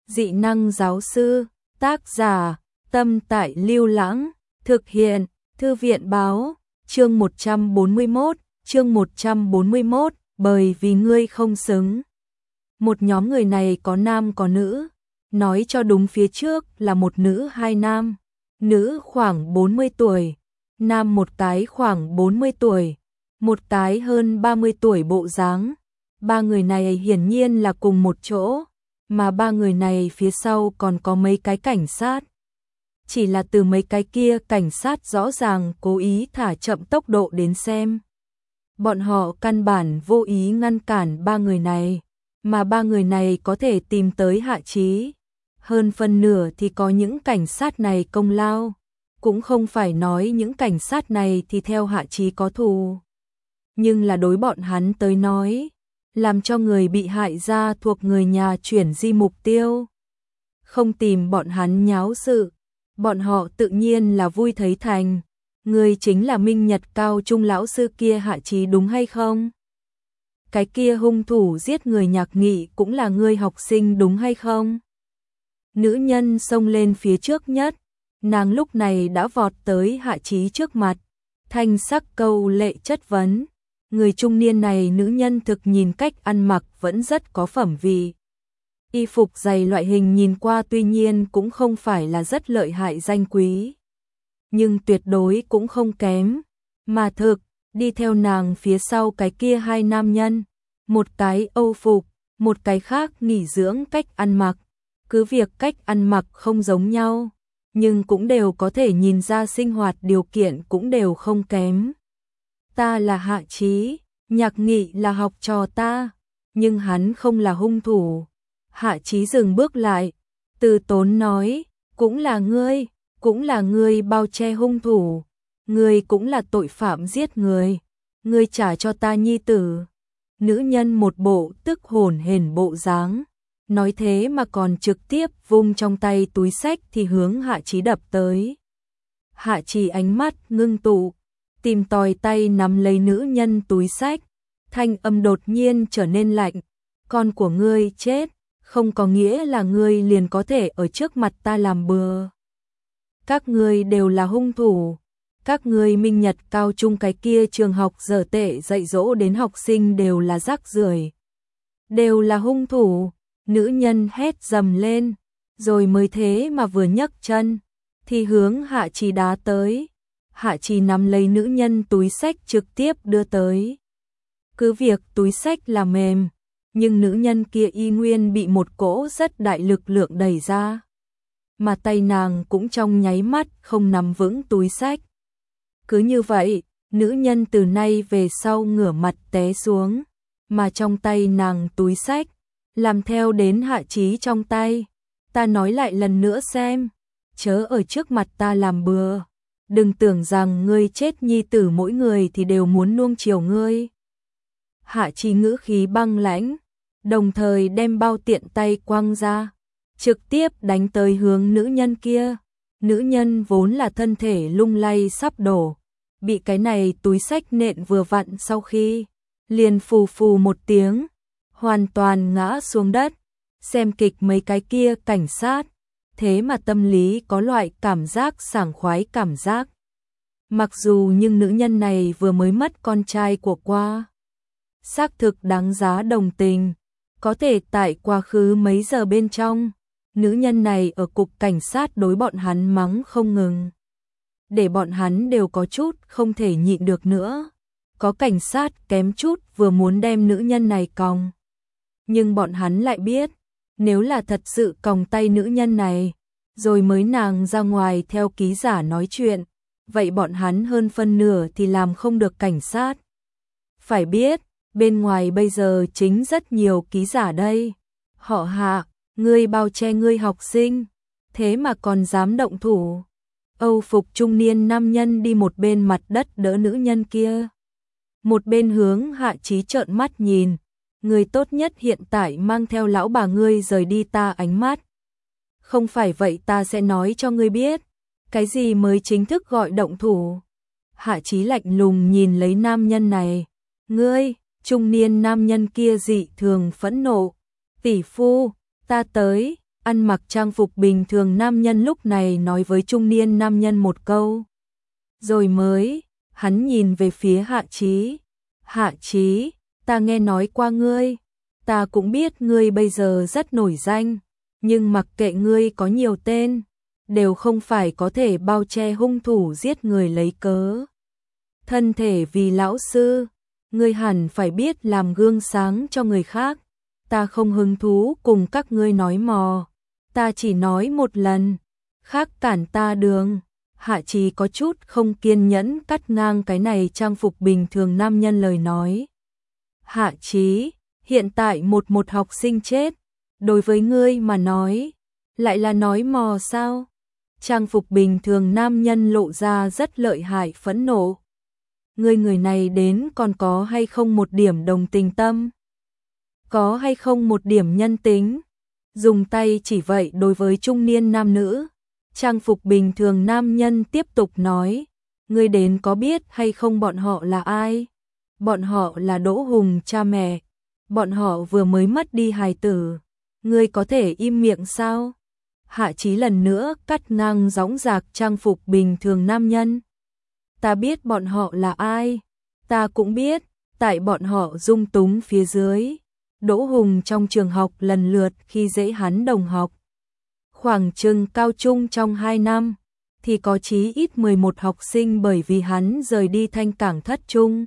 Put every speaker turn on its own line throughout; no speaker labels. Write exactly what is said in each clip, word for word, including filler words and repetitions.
Dị năng giáo sư, tác giả, Tâm Tại Lưu Lãng, thực hiện, Thư viện báo, chương một trăm bốn mươi mốt, chương một trăm bốn mươi mốt, bởi vì ngươi không xứng. Một nhóm người này có nam có nữ, nói cho đúng phía trước là một nữ hai nam, nữ khoảng bốn mươi tuổi, nam một cái khoảng bốn mươi tuổi, một cái hơn ba mươi tuổi bộ dáng. Ba người này hiển nhiên là cùng một chỗ, mà ba người này phía sau còn có mấy cái cảnh sát. Chỉ là từ mấy cái kia cảnh sát rõ ràng cố ý thả chậm tốc độ đến xem. Bọn họ căn bản vô ý ngăn cản ba người này, mà ba người này có thể tìm tới Hạ Chí. Hơn phân nửa thì có những cảnh sát này công lao, cũng không phải nói những cảnh sát này thì theo Hạ Chí có thù. Nhưng là đối bọn hắn tới nói, làm cho người bị hại ra thuộc người nhà chuyển di mục tiêu. Không tìm bọn hắn nháo sự, bọn họ tự nhiên là vui thấy thành. Người chính là Minh Nhật cao trung lão sư kia Hạ Chí đúng hay không? Cái kia hung thủ giết người Nhạc Nghị cũng là người học sinh đúng hay không? Nữ nhân xông lên phía trước nhất, nàng lúc này đã vọt tới Hạ Chí trước mặt, thanh sắc câu lệ chất vấn. Người trung niên này nữ nhân thực nhìn cách ăn mặc vẫn rất có phẩm vị. Y phục dày loại hình nhìn qua tuy nhiên cũng không phải là rất lợi hại danh quý, nhưng tuyệt đối cũng không kém. Mà thực, đi theo nàng phía sau cái kia hai nam nhân, một cái Âu phục, một cái khác nghỉ dưỡng cách ăn mặc. Cứ việc cách ăn mặc không giống nhau, nhưng cũng đều có thể nhìn ra sinh hoạt điều kiện cũng đều không kém. Ta là Hạ Chí, Nhạc Nghị là học trò ta, nhưng hắn không là hung thủ. Hạ Chí dừng bước lại, từ tốn nói, cũng là ngươi, cũng là ngươi bao che hung thủ, ngươi cũng là tội phạm giết người, ngươi trả cho ta nhi tử. Nữ nhân một bộ tức hồn hển bộ dáng, nói thế mà còn trực tiếp vung trong tay túi xách thì hướng Hạ Chí đập tới. Hạ Chí ánh mắt ngưng tụ, tìm tòi tay nắm lấy nữ nhân túi xách, thanh âm đột nhiên trở nên lạnh. Con của ngươi chết, không có nghĩa là ngươi liền có thể ở trước mặt ta làm bừa. Các ngươi đều là hung thủ, các ngươi Minh Nhật cao trung cái kia trường học dở tệ dạy dỗ đến học sinh đều là rác rưởi, đều là hung thủ. Nữ nhân hét dầm lên, rồi mới thế mà vừa nhấc chân thì hướng Hạ Chí đá tới. Hạ Chí nắm lấy nữ nhân túi xách trực tiếp đưa tới. Cứ việc túi xách là mềm, nhưng nữ nhân kia y nguyên bị một cỗ rất đại lực lượng đẩy ra, mà tay nàng cũng trong nháy mắt không nắm vững túi xách. Cứ như vậy, nữ nhân từ nay về sau ngửa mặt té xuống, mà trong tay nàng túi xách làm theo đến Hạ Chí trong tay. Ta nói lại lần nữa xem, chớ ở trước mặt ta làm bừa. Đừng tưởng rằng ngươi chết nhi tử mỗi người thì đều muốn nuông chiều ngươi. Hạ Chí ngữ khí băng lãnh, đồng thời đem bao tiện tay quăng ra, trực tiếp đánh tới hướng nữ nhân kia. Nữ nhân vốn là thân thể lung lay sắp đổ, bị cái này túi xách nện vừa vặn sau khi, liền phù phù một tiếng, hoàn toàn ngã xuống đất. Xem kịch mấy cái kia cảnh sát, thế mà tâm lý có loại cảm giác sảng khoái cảm giác. Mặc dù nhưng nữ nhân này vừa mới mất con trai của qua, xác thực đáng giá đồng tình. Có thể tại quá khứ mấy giờ bên trong, nữ nhân này ở cục cảnh sát đối bọn hắn mắng không ngừng, để bọn hắn đều có chút không thể nhịn được nữa. Có cảnh sát kém chút vừa muốn đem nữ nhân này còng, nhưng bọn hắn lại biết, nếu là thật sự còng tay nữ nhân này, rồi mới nàng ra ngoài theo ký giả nói chuyện, vậy bọn hắn hơn phân nửa thì làm không được cảnh sát. Phải biết, bên ngoài bây giờ chính rất nhiều ký giả đây. Họ Hạ, ngươi bao che ngươi học sinh, thế mà còn dám động thủ. Âu phục trung niên nam nhân đi một bên mặt đất đỡ nữ nhân kia, một bên hướng Hạ Chí trợn mắt nhìn. Người tốt nhất hiện tại mang theo lão bà ngươi rời đi ta ánh mắt. Không phải vậy ta sẽ nói cho ngươi biết, cái gì mới chính thức gọi động thủ. Hạ Chí lạnh lùng nhìn lấy nam nhân này. Ngươi, trung niên nam nhân kia dị thường phẫn nộ. Tỷ phu, ta tới, Ăn mặc trang phục bình thường nam nhân lúc này nói với trung niên nam nhân một câu. Rồi mới, hắn nhìn về phía Hạ Chí. Hạ Chí, ta nghe nói qua ngươi. Ta cũng biết ngươi bây giờ rất nổi danh. Nhưng mặc kệ ngươi có nhiều tên, đều không phải có thể bao che hung thủ giết người lấy cớ. Thân thể vì lão sư, ngươi hẳn phải biết làm gương sáng cho người khác. Ta không hứng thú cùng các ngươi nói mò. Ta chỉ nói một lần, khác cản ta đường. Hạ Chí có chút không kiên nhẫn cắt ngang cái này trang phục bình thường nam nhân lời nói. Hạ Chí, hiện tại một một học sinh chết, đối với ngươi mà nói, lại là nói mò sao? Trang phục bình thường nam nhân lộ ra rất lợi hại phẫn nộ. Ngươi người này đến còn có hay không một điểm đồng tình tâm? Có hay không một điểm nhân tính? Dùng tay chỉ vậy đối với trung niên nam nữ. Trang phục bình thường nam nhân tiếp tục nói, ngươi đến có biết hay không bọn họ là ai? Bọn họ là Đỗ Hùng cha mẹ. Bọn họ vừa mới mất đi hài tử. Ngươi có thể im miệng sao? Hạ Chí lần nữa cắt ngang dõng dạc trang phục bình thường nam nhân. Ta biết bọn họ là ai. Ta cũng biết, tại bọn họ dung túng phía dưới. Đỗ Hùng trong trường học lần lượt khi dễ hắn đồng học. Khoảng chừng cao trung trong hai năm, thì có chí ít mười một học sinh bởi vì hắn rời đi Thanh Cảng Thất Trung.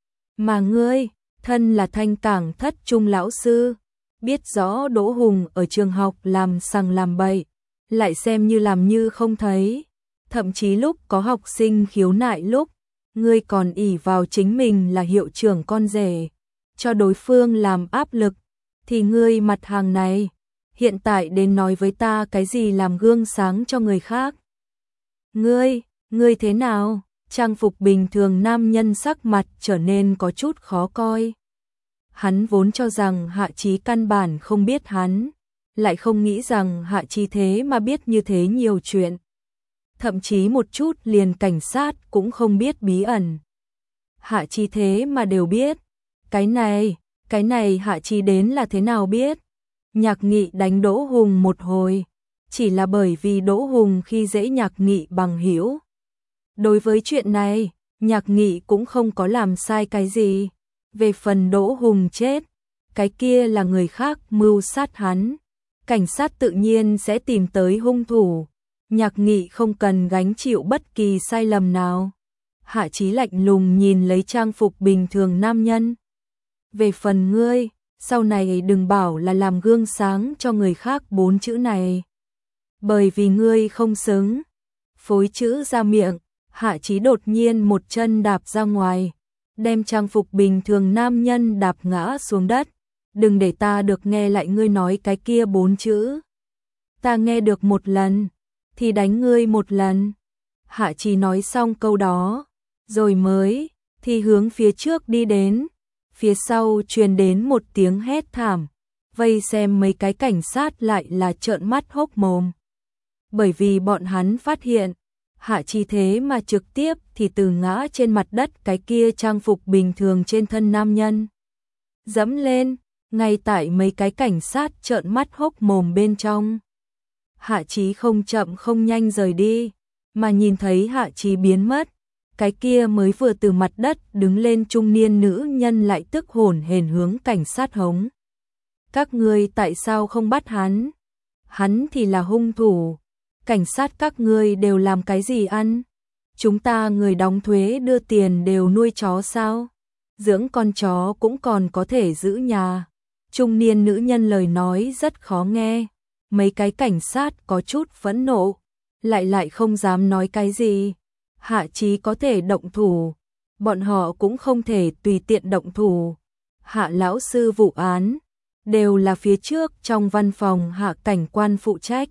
Mà ngươi, thân là Thanh Cảng Thất Trung lão sư, biết rõ Đỗ Hùng ở trường học làm sằng làm bậy, lại xem như làm như không thấy. Thậm chí lúc có học sinh khiếu nại lúc, ngươi còn ỷ vào chính mình là hiệu trưởng con rể, cho đối phương làm áp lực, thì ngươi mặt hàng này, hiện tại đến nói với ta cái gì làm gương sáng cho người khác. Ngươi, ngươi thế nào? Trang phục bình thường nam nhân sắc mặt trở nên có chút khó coi. Hắn vốn cho rằng Hạ Chí căn bản không biết hắn, lại không nghĩ rằng Hạ Chí thế mà biết như thế nhiều chuyện. Thậm chí một chút liền cảnh sát cũng không biết bí ẩn. Hạ Chí thế mà đều biết. Cái này, cái này Hạ Chí đến là thế nào biết? Nhạc Nghị đánh Đỗ Hùng một hồi, chỉ là bởi vì Đỗ Hùng khi dễ Nhạc Nghị bằng hữu. Đối với chuyện này, Nhạc Nghị cũng không có làm sai cái gì. Về phần Đỗ Hùng chết, cái kia là người khác mưu sát hắn. Cảnh sát tự nhiên sẽ tìm tới hung thủ. Nhạc Nghị không cần gánh chịu bất kỳ sai lầm nào. Hạ Chí lạnh lùng nhìn lấy trang phục bình thường nam nhân. Về phần ngươi, sau này đừng bảo là làm gương sáng cho người khác bốn chữ này. Bởi vì ngươi không xứng. Phối chữ ra miệng, Hạ Chí đột nhiên một chân đạp ra ngoài, đem trang phục bình thường nam nhân đạp ngã xuống đất. Đừng để ta được nghe lại ngươi nói cái kia bốn chữ. Ta nghe được một lần, thì đánh ngươi một lần. Hạ Chí nói xong câu đó, rồi mới, thì hướng phía trước đi đến. Phía sau truyền đến một tiếng hét thảm, vây xem mấy cái cảnh sát lại là trợn mắt hốc mồm. Bởi vì bọn hắn phát hiện, Hạ Chí thế mà trực tiếp thì từ ngã trên mặt đất cái kia trang phục bình thường trên thân nam nhân. Dẫm lên, ngay tại mấy cái cảnh sát trợn mắt hốc mồm bên trong. Hạ Chí không chậm không nhanh rời đi, mà nhìn thấy Hạ Chí biến mất, cái kia mới vừa từ mặt đất đứng lên trung niên nữ nhân lại tức hổn hển hướng cảnh sát hống. Các ngươi tại sao không bắt hắn? Hắn thì là hung thủ. Cảnh sát các ngươi đều làm cái gì ăn? Chúng ta người đóng thuế đưa tiền đều nuôi chó sao? Dưỡng con chó cũng còn có thể giữ nhà. Trung niên nữ nhân lời nói rất khó nghe. Mấy cái cảnh sát có chút phẫn nộ, lại lại không dám nói cái gì. Hạ Chí có thể động thủ, bọn họ cũng không thể tùy tiện động thủ. Hạ lão sư vụ án, đều là phía trước trong văn phòng Hạ cảnh quan phụ trách.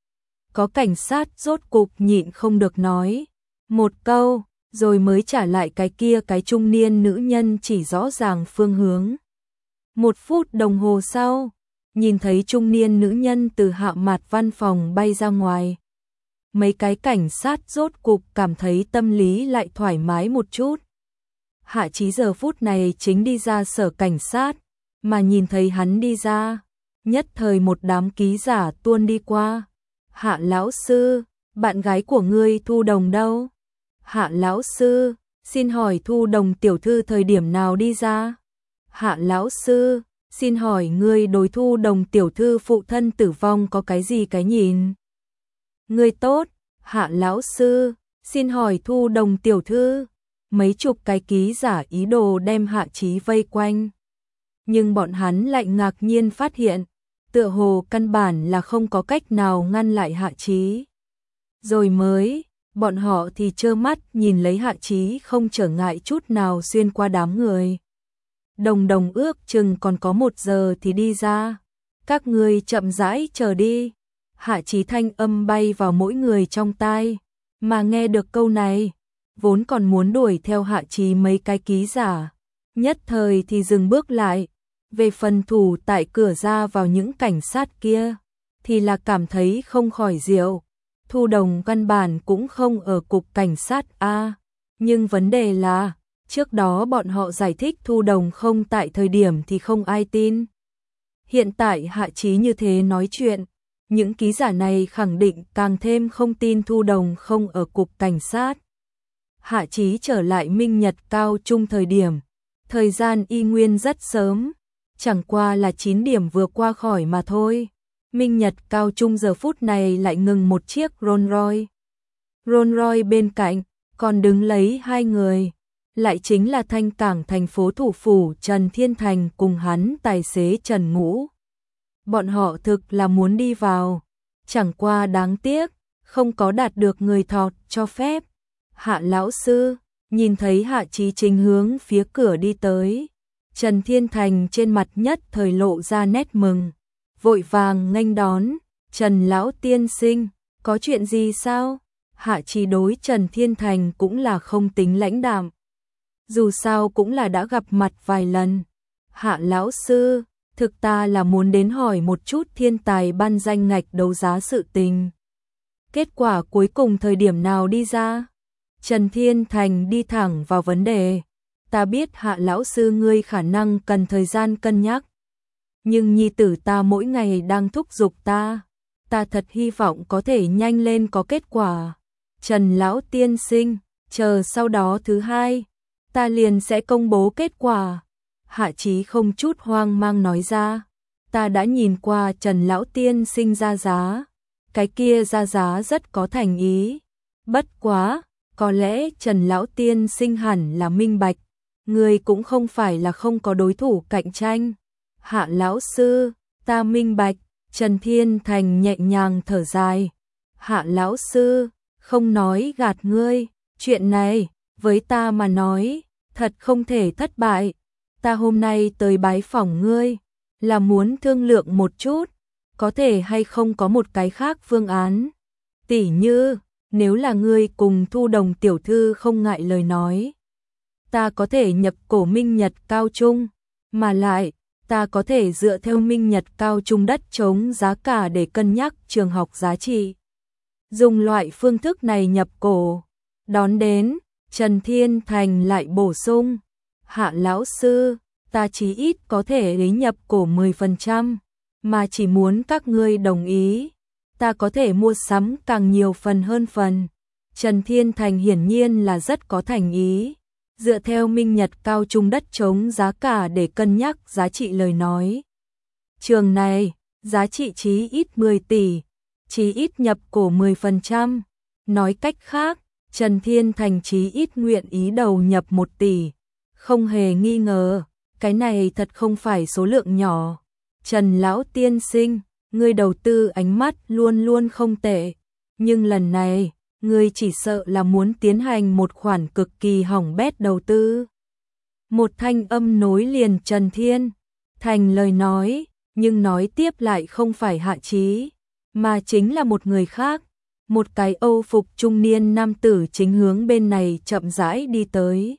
Có cảnh sát rốt cục nhịn không được nói một câu, rồi mới trả lại cái kia cái trung niên nữ nhân chỉ rõ ràng phương hướng. Một phút đồng hồ sau, nhìn thấy trung niên nữ nhân từ Hạ mặt văn phòng bay ra ngoài. Mấy cái cảnh sát rốt cục cảm thấy tâm lý lại thoải mái một chút. Hạ Chí giờ phút này chính đi ra sở cảnh sát, mà nhìn thấy hắn đi ra, Nhất thời một đám ký giả tuôn đi qua. Hạ lão sư, bạn gái của ngươi Thu Đồng đâu? Hạ lão sư, xin hỏi Thu Đồng tiểu thư thời điểm nào đi ra? Hạ lão sư, xin hỏi ngươi đối Thu Đồng tiểu thư phụ thân tử vong có cái gì cái nhìn? Ngươi tốt, Hạ lão sư, xin hỏi Thu Đồng tiểu thư. Mấy chục cái ký giả ý đồ đem Hạ Chí vây quanh. Nhưng bọn hắn lại ngạc nhiên phát hiện, tựa hồ căn bản là không có cách nào ngăn lại Hạ Chí. Rồi mới, bọn họ thì trơ mắt nhìn lấy Hạ Chí không trở ngại chút nào xuyên qua đám người. Đồng Đồng ước chừng còn có một giờ thì đi ra. Các ngươi chậm rãi chờ đi. Hạ Chí thanh âm bay vào mỗi người trong tai. Mà nghe được câu này, vốn còn muốn đuổi theo Hạ Chí mấy cái ký giả. Nhất thời thì dừng bước lại. Về phần thủ tại cửa ra vào những cảnh sát kia, thì là cảm thấy không khỏi diệu. Thu Đồng căn bản cũng không ở cục cảnh sát A. Nhưng vấn đề là, trước đó bọn họ giải thích Thu Đồng không tại thời điểm thì không ai tin. Hiện tại Hạ Chí như thế nói chuyện, những ký giả này khẳng định càng thêm không tin Thu Đồng không ở cục cảnh sát. Hạ Chí trở lại Minh Nhật Cao Trung thời điểm, thời gian y nguyên rất sớm, chẳng qua là chín điểm vừa qua khỏi mà thôi. Minh Nhật Cao Trung giờ phút này lại ngừng một chiếc Rolls Royce. Rolls Royce bên cạnh, còn đứng lấy hai người, lại chính là Thanh Cảng thành phố thủ phủ Trần Thiên Thành cùng hắn tài xế Trần Ngũ. Bọn họ thực là muốn đi vào, chẳng qua đáng tiếc, không có đạt được người thọt cho phép. Hạ lão sư, nhìn thấy Hạ Chí chính hướng phía cửa đi tới, Trần Thiên Thành trên mặt nhất thời lộ ra nét mừng, vội vàng nghênh đón. Trần lão tiên sinh, có chuyện gì sao? Hạ Chí đối Trần Thiên Thành cũng là không tính lãnh đạm, dù sao cũng là đã gặp mặt vài lần. Hạ lão sư, thực ta là muốn đến hỏi một chút thiên tài ban danh ngạch đấu giá sự tình. Kết quả cuối cùng thời điểm nào đi ra? Trần Thiên Thành đi thẳng vào vấn đề. Ta biết Hạ lão sư ngươi khả năng cần thời gian cân nhắc, nhưng nhi tử ta mỗi ngày đang thúc giục ta, ta thật hy vọng có thể nhanh lên có kết quả. Trần lão tiên sinh, chờ sau đó thứ hai, ta liền sẽ công bố kết quả. Hạ Chí không chút hoang mang nói ra, ta đã nhìn qua Trần lão tiên sinh ra giá, cái kia ra giá rất có thành ý. Bất quá, có lẽ Trần lão tiên sinh hẳn là minh bạch, người cũng không phải là không có đối thủ cạnh tranh. Hạ lão sư, ta minh bạch. Trần Thiên Thành nhẹ nhàng thở dài. Hạ lão sư, không nói gạt ngươi, chuyện này, với ta mà nói, thật không thể thất bại. Ta hôm nay tới bái phỏng ngươi, là muốn thương lượng một chút, có thể hay không có một cái khác phương án. Tỉ như, nếu là ngươi cùng Thu Đồng tiểu thư không ngại lời nói, ta có thể nhập cổ Minh Nhật Cao Trung, mà lại, ta có thể dựa theo Minh Nhật Cao Trung đất trống giá cả để cân nhắc trường học giá trị. Dùng loại phương thức này nhập cổ. Đón đến, Trần Thiên Thành lại bổ sung, Hạ lão sư, ta chí ít có thể lấy nhập cổ mười phần trăm, mà chỉ muốn các ngươi đồng ý, ta có thể mua sắm càng nhiều phần hơn phần. Trần Thiên Thành hiển nhiên là rất có thành ý. Dựa theo Minh Nhật Cao Trung đất trống giá cả để cân nhắc giá trị lời nói. Trường này, giá trị chí ít mười tỷ, chí ít nhập cổ mười phần trăm. Nói cách khác, Trần Thiên Thành chí ít nguyện ý đầu nhập một tỷ. Không hề nghi ngờ, cái này thật không phải số lượng nhỏ. Trần lão tiên sinh, ngươi đầu tư ánh mắt luôn luôn không tệ, nhưng lần này, ngươi chỉ sợ là muốn tiến hành một khoản cực kỳ hỏng bét đầu tư. Một thanh âm nối liền Trần Thiên Thành lời nói, nhưng nói tiếp lại không phải Hạ Chí, mà chính là một người khác. Một cái Âu phục trung niên nam tử chính hướng bên này chậm rãi đi tới.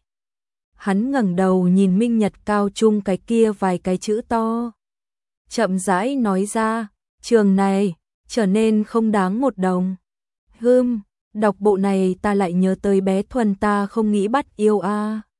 Hắn ngẩng đầu nhìn Minh Nhật Cao Trung cái kia vài cái chữ to. Chậm rãi nói ra, trường này, trở nên không đáng một đồng. Hưm, đọc bộ này ta lại nhớ tới bé Thuần ta không nghĩ bắt yêu a.